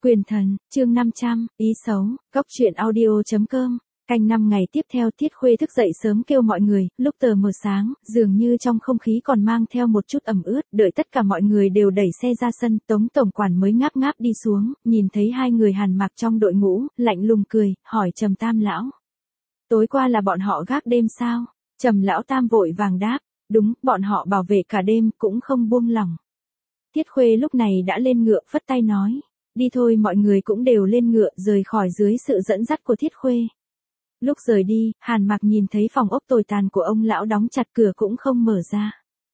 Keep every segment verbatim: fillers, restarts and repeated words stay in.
Quyền thần, chương năm trăm, ý xấu, góc truyện audio.com. Canh năm ngày tiếp theo Thiết Khuê thức dậy sớm kêu mọi người, lúc tờ mờ sáng, dường như trong không khí còn mang theo một chút ẩm ướt, đợi tất cả mọi người đều đẩy xe ra sân, Tống tổng quản mới ngáp ngáp đi xuống, nhìn thấy hai người Hàn Mặc trong đội ngũ, lạnh lùng cười, hỏi Trầm Tam lão. Tối qua là bọn họ gác đêm sao? Trầm lão tam vội vàng đáp, đúng, bọn họ bảo vệ cả đêm, cũng không buông lỏng. Thiết Khuê lúc này đã lên ngựa, phất tay nói. Đi thôi, mọi người cũng đều lên ngựa, rời khỏi dưới sự dẫn dắt của Thiết Khuê. Lúc rời đi, Hàn Mặc nhìn thấy phòng ốc tồi tàn của ông lão đóng chặt cửa cũng không mở ra.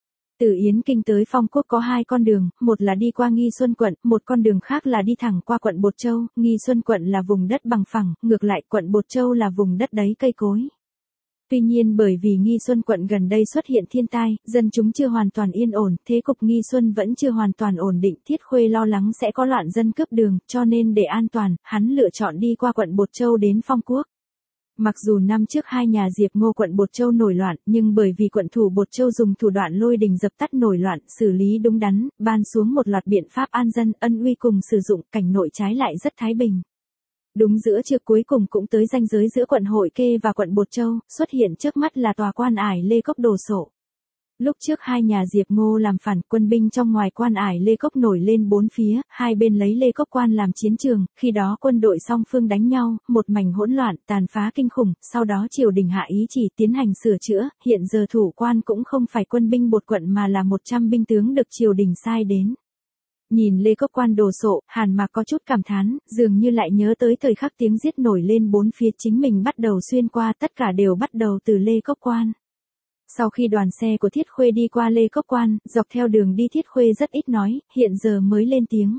Từ Yến Kinh tới Phong Quốc có hai con đường, một là đi qua Nghi Xuân quận, một con đường khác là đi thẳng qua quận Bột Châu. Nghi Xuân quận là vùng đất bằng phẳng, ngược lại quận Bột Châu là vùng đất đầy cây cối. Tuy nhiên bởi vì Nghi Xuân quận gần đây xuất hiện thiên tai, dân chúng chưa hoàn toàn yên ổn, thế cục Nghi Xuân vẫn chưa hoàn toàn ổn định, Thiết Khuê lo lắng sẽ có loạn dân cướp đường, cho nên để an toàn, hắn lựa chọn đi qua quận Bột Châu đến Phong Quốc. Mặc dù năm trước hai nhà Diệp Ngô quận Bột Châu nổi loạn, nhưng bởi vì quận thủ Bột Châu dùng thủ đoạn lôi đình dập tắt nổi loạn, xử lý đúng đắn, ban xuống một loạt biện pháp an dân, ân uy cùng sử dụng, cảnh nội trái lại rất thái bình. Đúng giữa trưa cuối cùng cũng tới ranh giới giữa quận Hội Kê và quận Bột Châu, xuất hiện trước mắt là tòa quan ải Lê Cốc đổ sộ. Lúc trước hai nhà Diệp Ngô làm phản, quân binh trong ngoài quan ải Lê Cốc nổi lên bốn phía, hai bên lấy Lê Cốc quan làm chiến trường, khi đó quân đội song phương đánh nhau, một mảnh hỗn loạn, tàn phá kinh khủng, sau đó triều đình hạ ý chỉ tiến hành sửa chữa, hiện giờ thủ quan cũng không phải quân binh Bột quận mà là một trăm binh tướng được triều đình sai đến. Nhìn Lê Cốc quan đồ sộ, Hàn Mặc có chút cảm thán, dường như lại nhớ tới thời khắc tiếng giết nổi lên bốn phía chính mình bắt đầu xuyên qua, tất cả đều bắt đầu từ Lê Cốc quan. Sau khi đoàn xe của Thiết Khuê đi qua Lê Cốc quan, dọc theo đường đi Thiết Khuê rất ít nói, hiện giờ mới lên tiếng.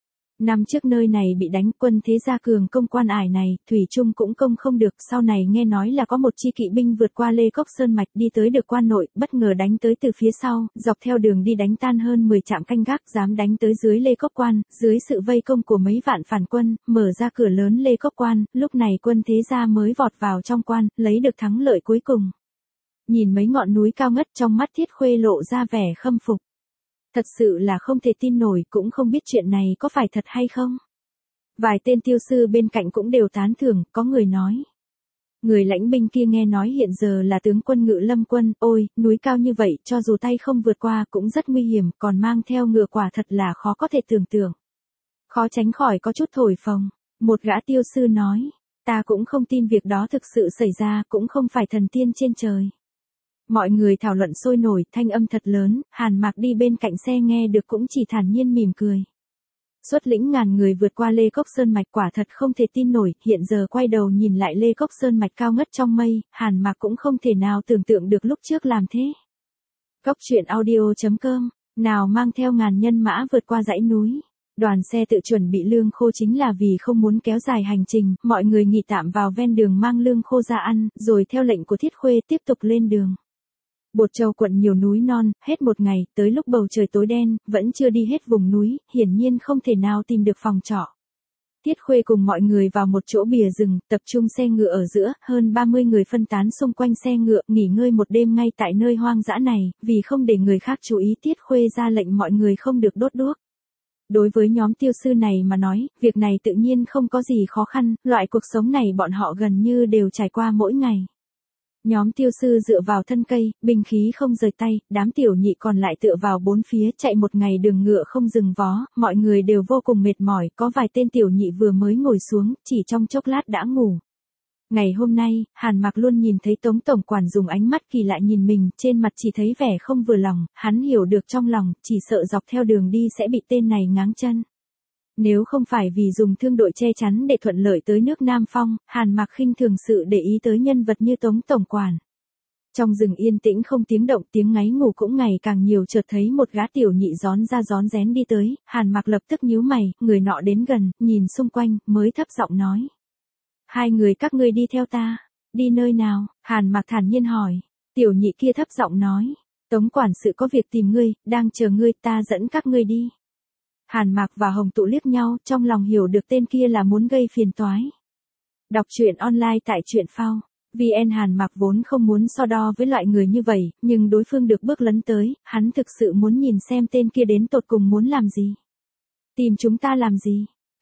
Năm trước nơi này bị đánh, quân thế gia cường công quan ải này, thủy chung cũng công không được, sau này nghe nói là có một chi kỵ binh vượt qua Lê Cốc sơn mạch đi tới được quan nội, bất ngờ đánh tới từ phía sau, dọc theo đường đi đánh tan hơn mười trạm canh gác, dám đánh tới dưới Lê Cốc quan, dưới sự vây công của mấy vạn phản quân, mở ra cửa lớn Lê Cốc quan, lúc này quân thế gia mới vọt vào trong quan, lấy được thắng lợi cuối cùng. Nhìn mấy ngọn núi cao ngất, trong mắt Thiết Khuê lộ ra vẻ khâm phục. Thật sự là không thể tin nổi, cũng không biết chuyện này có phải thật hay không. Vài tên tiêu sư bên cạnh cũng đều tán thưởng, có người nói. Người lãnh binh kia nghe nói hiện giờ là tướng quân Ngự Lâm quân, ôi, núi cao như vậy, cho dù tay không vượt qua cũng rất nguy hiểm, còn mang theo ngựa quả thật là khó có thể tưởng tượng. Khó tránh khỏi có chút thổi phồng. Một gã tiêu sư nói, ta cũng không tin việc đó thực sự xảy ra, cũng không phải thần tiên trên trời. Mọi người thảo luận sôi nổi, thanh âm thật lớn, Hàn Mặc đi bên cạnh xe nghe được cũng chỉ thản nhiên mỉm cười. Xuất lĩnh ngàn người vượt qua Lê Cốc sơn mạch quả thật không thể tin nổi, hiện giờ quay đầu nhìn lại Lê Cốc sơn mạch cao ngất trong mây, Hàn Mặc cũng không thể nào tưởng tượng được lúc trước làm thế. Góc truyện audio.com, nào mang theo ngàn nhân mã vượt qua dãy núi. Đoàn xe tự chuẩn bị lương khô chính là vì không muốn kéo dài hành trình, mọi người nghỉ tạm vào ven đường mang lương khô ra ăn, rồi theo lệnh của Thiết Khuê tiếp tục lên đường. Bột Châu quận nhiều núi non, hết một ngày, tới lúc bầu trời tối đen, vẫn chưa đi hết vùng núi, hiển nhiên không thể nào tìm được phòng trọ. Thiết Khuê cùng mọi người vào một chỗ bìa rừng, tập trung xe ngựa ở giữa, hơn ba mươi người phân tán xung quanh xe ngựa, nghỉ ngơi một đêm ngay tại nơi hoang dã này, vì không để người khác chú ý Thiết Khuê ra lệnh mọi người không được đốt đuốc. Đối với nhóm tiêu sư này mà nói, việc này tự nhiên không có gì khó khăn, loại cuộc sống này bọn họ gần như đều trải qua mỗi ngày. Nhóm tiêu sư dựa vào thân cây, binh khí không rời tay, đám tiểu nhị còn lại tựa vào bốn phía chạy một ngày đường ngựa không dừng vó, mọi người đều vô cùng mệt mỏi, có vài tên tiểu nhị vừa mới ngồi xuống, chỉ trong chốc lát đã ngủ. Ngày hôm nay, Hàn Mặc luôn nhìn thấy Tống tổng quản dùng ánh mắt kỳ lạ nhìn mình, trên mặt chỉ thấy vẻ không vừa lòng, hắn hiểu được trong lòng, chỉ sợ dọc theo đường đi sẽ bị tên này ngáng chân. Nếu không phải vì dùng thương đội che chắn để thuận lợi tới nước Nam Phong, Hàn Mặc khinh thường sự để ý tới nhân vật như Tống tổng quản. Trong rừng yên tĩnh không tiếng động, tiếng ngáy ngủ cũng ngày càng nhiều, chợt thấy một gã tiểu nhị rón ra rón rén đi tới, Hàn Mặc lập tức nhíu mày, người nọ đến gần, nhìn xung quanh, mới thấp giọng nói. Hai người các ngươi đi theo ta, đi nơi nào? Hàn Mặc thản nhiên hỏi. Tiểu nhị kia thấp giọng nói, Tống quản sự có việc tìm ngươi, đang chờ ngươi, ta dẫn các ngươi đi. Hàn Mặc và Hồng Tụ liếc nhau, trong lòng hiểu được tên kia là muốn gây phiền toái. Đọc truyện online tại truyện phao. vê en Hàn Mặc vốn không muốn so đo với loại người như vậy, nhưng đối phương được bước lấn tới, hắn thực sự muốn nhìn xem tên kia đến tột cùng muốn làm gì. Tìm chúng ta làm gì?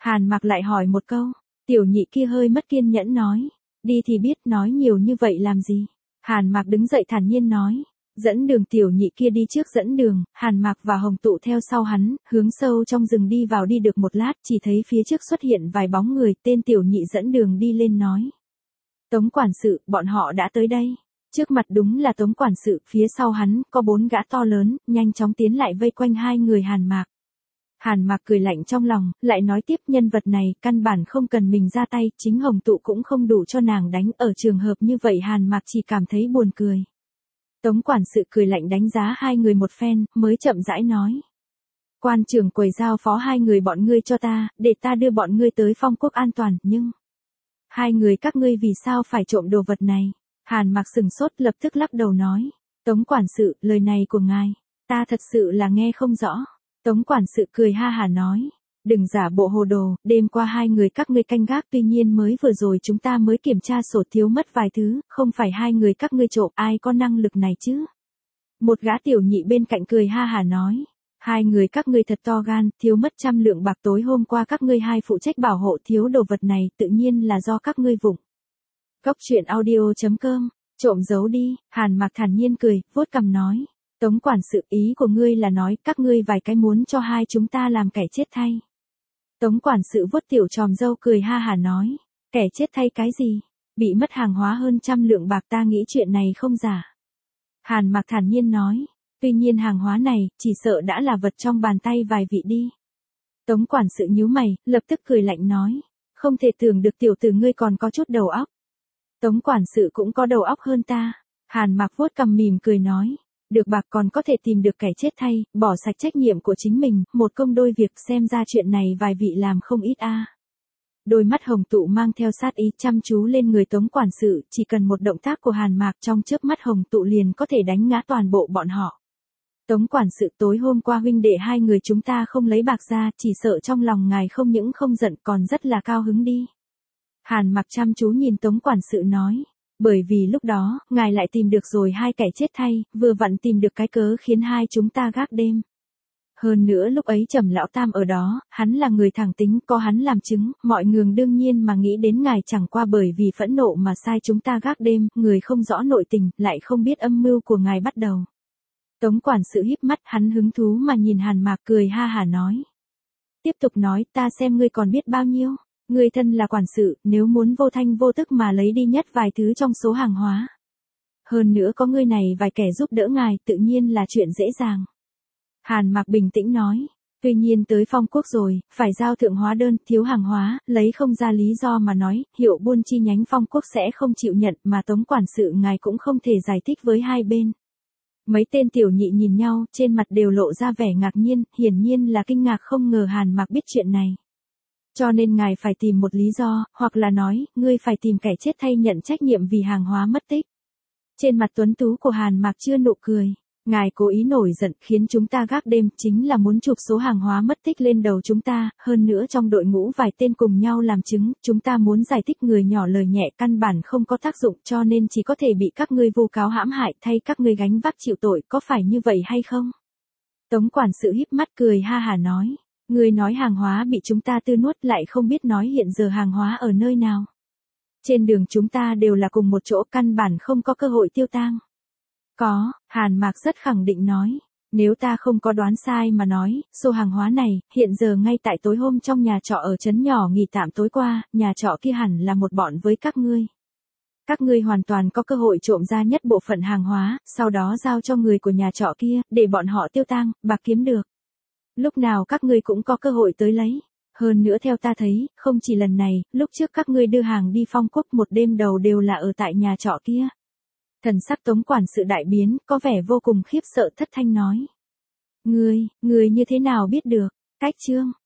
Hàn Mặc lại hỏi một câu, tiểu nhị kia hơi mất kiên nhẫn nói, đi thì biết nói nhiều như vậy làm gì. Hàn Mặc đứng dậy thản nhiên nói, dẫn đường. Tiểu nhị kia đi trước dẫn đường, Hàn Mặc và Hồng Tụ theo sau hắn, hướng sâu trong rừng đi vào. Đi được một lát chỉ thấy phía trước xuất hiện vài bóng người, tên tiểu nhị dẫn đường đi lên nói. Tống quản sự, bọn họ đã tới đây. Trước mặt đúng là Tống quản sự, phía sau hắn có bốn gã to lớn, nhanh chóng tiến lại vây quanh hai người Hàn Mặc. Hàn Mặc cười lạnh trong lòng, lại nói tiếp, nhân vật này căn bản không cần mình ra tay, chính Hồng Tụ cũng không đủ cho nàng đánh, ở trường hợp như vậy Hàn Mặc chỉ cảm thấy buồn cười. Tống quản sự cười lạnh đánh giá hai người một phen, mới chậm rãi nói. Quan trưởng quầy giao phó hai người bọn ngươi cho ta, để ta đưa bọn ngươi tới Phong Quốc an toàn, nhưng... Hai người các ngươi vì sao phải trộm đồ vật này? Hàn Mặc sừng sốt lập tức lắc đầu nói. Tống quản sự, lời này của ngài, ta thật sự là nghe không rõ. Tống quản sự cười ha hà nói. Đừng giả bộ hồ đồ, đêm qua hai người các ngươi canh gác, tuy nhiên mới vừa rồi chúng ta mới kiểm tra sổ thiếu mất vài thứ, không phải hai người các ngươi trộm, ai có năng lực này chứ? Một gã tiểu nhị bên cạnh cười ha hà nói. Hai người các ngươi thật to gan, thiếu mất trăm lượng bạc, tối hôm qua các ngươi hai phụ trách bảo hộ thiếu đồ vật này, tự nhiên là do các ngươi vụng. Cốc truyện audio chấm com, trộm giấu đi. Hàn Mặc thản nhiên cười, vuốt cằm nói. Tống quản sự, ý của ngươi là nói các ngươi vài cái muốn cho hai chúng ta làm kẻ chết thay. Tống quản sự vuốt tiểu tròm râu cười ha hà nói. Kẻ chết thay cái gì? Bị mất hàng hóa hơn trăm lượng bạc, ta nghĩ chuyện này không giả. Hàn Mặc thản nhiên nói. Tuy nhiên hàng hóa này, chỉ sợ đã là vật trong bàn tay vài vị đi. Tống quản sự nhíu mày, lập tức cười lạnh nói. Không thể tưởng được tiểu tử ngươi còn có chút đầu óc. Tống quản sự cũng có đầu óc hơn ta. Hàn Mặc vuốt cằm mỉm cười nói. Được bạc còn có thể tìm được kẻ chết thay, bỏ sạch trách nhiệm của chính mình, một công đôi việc, xem ra chuyện này vài vị làm không ít a. Đôi mắt Hồng Tụ mang theo sát ý chăm chú lên người Tống quản sự, chỉ cần một động tác của Hàn Mặc trong chớp mắt Hồng Tụ liền có thể đánh ngã toàn bộ bọn họ. Tống quản sự, tối hôm qua huynh đệ hai người chúng ta không lấy bạc ra, chỉ sợ trong lòng ngài không những không giận còn rất là cao hứng đi. Hàn Mặc chăm chú nhìn Tống quản sự nói. Bởi vì lúc đó, ngài lại tìm được rồi hai kẻ chết thay, vừa vặn tìm được cái cớ khiến hai chúng ta gác đêm. Hơn nữa lúc ấy Trầm lão tam ở đó, hắn là người thẳng tính, có hắn làm chứng, mọi người đương nhiên mà nghĩ đến ngài chẳng qua bởi vì phẫn nộ mà sai chúng ta gác đêm, người không rõ nội tình, lại không biết âm mưu của ngài bắt đầu. Tống quản sự híp mắt, hắn hứng thú mà nhìn Hàn Mặc cười ha hà nói. Tiếp tục nói, ta xem ngươi còn biết bao nhiêu. Ngươi thân là quản sự, nếu muốn vô thanh vô tức mà lấy đi nhất vài thứ trong số hàng hóa. Hơn nữa có ngươi này vài kẻ giúp đỡ ngài, tự nhiên là chuyện dễ dàng. Hàn Mặc bình tĩnh nói. Tuy nhiên tới Phong Quốc rồi, phải giao thượng hóa đơn, thiếu hàng hóa, lấy không ra lý do mà nói, hiệu buôn chi nhánh Phong Quốc sẽ không chịu nhận, mà Tống quản sự ngài cũng không thể giải thích với hai bên. Mấy tên tiểu nhị nhìn nhau, trên mặt đều lộ ra vẻ ngạc nhiên, hiển nhiên là kinh ngạc không ngờ Hàn Mặc biết chuyện này. Cho nên ngài phải tìm một lý do, hoặc là nói, ngươi phải tìm kẻ chết thay nhận trách nhiệm vì hàng hóa mất tích. Trên mặt tuấn tú của Hàn Mặc chưa nụ cười. Ngài cố ý nổi giận khiến chúng ta gác đêm, chính là muốn chụp số hàng hóa mất tích lên đầu chúng ta, hơn nữa trong đội ngũ vài tên cùng nhau làm chứng, chúng ta muốn giải thích người nhỏ lời nhẹ căn bản không có tác dụng, cho nên chỉ có thể bị các ngươi vu cáo hãm hại, thay các ngươi gánh vác chịu tội, có phải như vậy hay không? Tống quản sự híp mắt cười ha hà nói. Ngươi nói hàng hóa bị chúng ta tư nuốt, lại không biết nói hiện giờ hàng hóa ở nơi nào. Trên đường chúng ta đều là cùng một chỗ, căn bản không có cơ hội tiêu tang. Có, Hàn Mặc rất khẳng định nói. Nếu ta không có đoán sai mà nói, số hàng hóa này, hiện giờ ngay tại tối hôm trong nhà trọ ở trấn nhỏ nghỉ tạm tối qua, nhà trọ kia hẳn là một bọn với các ngươi. Các ngươi hoàn toàn có cơ hội trộm ra nhất bộ phận hàng hóa, sau đó giao cho người của nhà trọ kia, để bọn họ tiêu tang, bạc kiếm được. Lúc nào các ngươi cũng có cơ hội tới lấy. Hơn nữa theo ta thấy, không chỉ lần này, lúc trước các ngươi đưa hàng đi Phong Quốc một đêm đầu đều là ở tại nhà trọ kia. Thần sắc Tống quản sự đại biến, có vẻ vô cùng khiếp sợ, thất thanh nói. Ngươi, ngươi như thế nào biết được? Cách chương,